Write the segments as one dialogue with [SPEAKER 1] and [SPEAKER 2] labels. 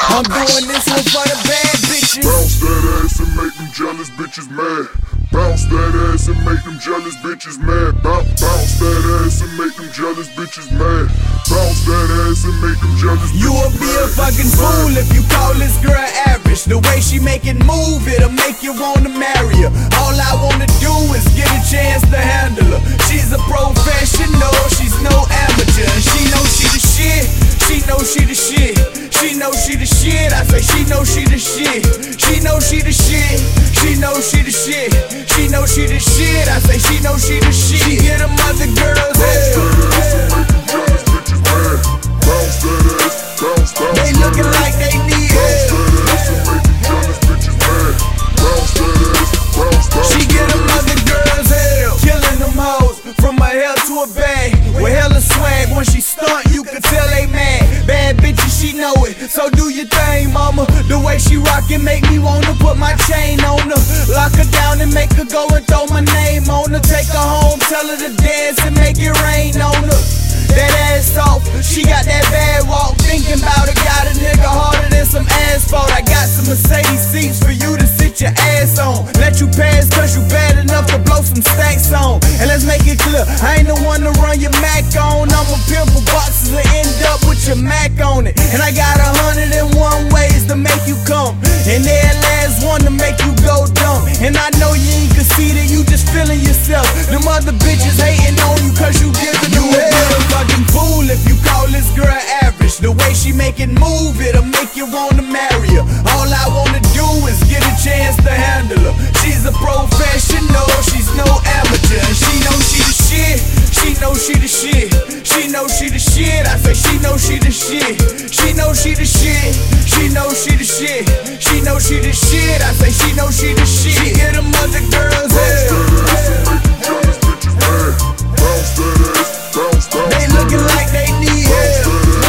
[SPEAKER 1] I'm doing this one for the bad bitches.
[SPEAKER 2] Bounce that ass and make them jealous bitches mad. Bounce that ass and make them jealous bitches mad. Bounce that ass and make them jealous bitches mad. Bounce that ass and make them jealous bitches mad.
[SPEAKER 1] You will be a fucking fool if you call this girl average. The way she make it move, it'll make you wanna marry her. All I wanna do is get a chance to handle her. She's a professional, she's no amateur. And she knows she the shit, she knows she the shit. She knows she the shit, I say she knows she the shit. She knows she the shit, she knows she the shit. She knows she the shit, I say she knows she the shit. She get them other girls hell. They looking like they need help. She get them other girls hell. Killing them hoes from her hair to her bag. With hella swag, when she stunt, you can tell they mad. Bad bitches, she know it, so do your thing, mama. The way she rockin' make me wanna put my chain on her. Lock her down and make her go and throw my name on her. Take her home, tell her to dance and make it rain on her. That ass off, she got that bad walk. Thinking about it, got a nigga harder than some asphalt. I got some Mercedes seats for you to sit your ass on. Let you pass cause you bad enough to blow some stacks on. And let's make it clear, I ain't the one to run your Mac on. I'ma pimp for boxes and end up with your Mac on it. And I got 101 ways to make you come, and that last one to make you go dumb. And I know you ain't conceited, you just feeling yourself. Them other bitches hating on you cause you giving them hell. Fucking fool if you call this girl average. The way she make it move, it'll make you wanna marry her. All I wanna do is get a chance to handle her. She's a professional, she's no amateur. And she knows she the shit, she knows she the shit. She knows she the shit, I say she knows she the shit. She knows she the shit, she knows she the shit. She knows she the shit, I say she knows she the shit. She get them other girls hell. They looking like they need help.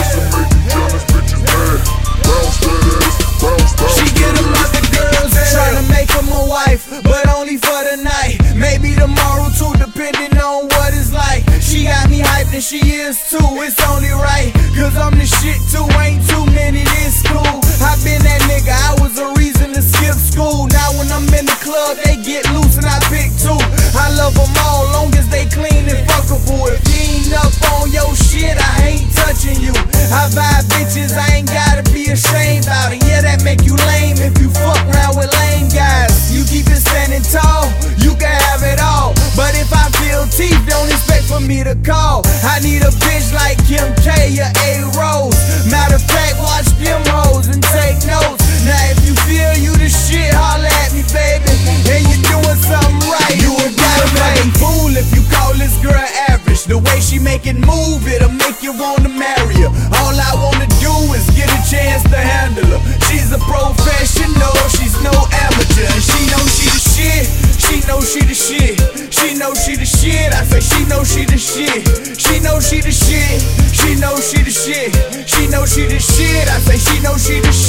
[SPEAKER 1] She get them other girls hell. Tryna make her my wife, but only for the night. Maybe tomorrow too, depending on what it's like. She got me hyped and she is too, it's only right. Cause I'm the shit too, ain't too many this cool. I been that nigga, I was a reason to skip school. Now when I'm in the club, they get loose and I pick two. I love them all, long as they clean and fuckable. If you ain't up on your shit, I ain't touching you. I buy bitches, I ain't gotta be ashamed about it. Yeah, that make you lame if you fuck around with lame guys. You keep it standing tall, you can have it all. But if I feel teeth, don't expect for me to call. I need a bitch like Kim K or A-Rose. Matter of fact, watch them hoes and take notes. Now if you feel you the shit, holla at me, baby. And you doing something right, you a goddamn fool if you call this girl average. The way she make it move, it'll make you wanna marry her. All I wanna do is get a chance to handle her. She's a professional, she's no amateur. And she knows she the shit, she knows she the shit. She knows she the shit, I say she knows she the shit. She knows she the shit, she knows she the shit. She knows she the shit, I say she knows she the shit.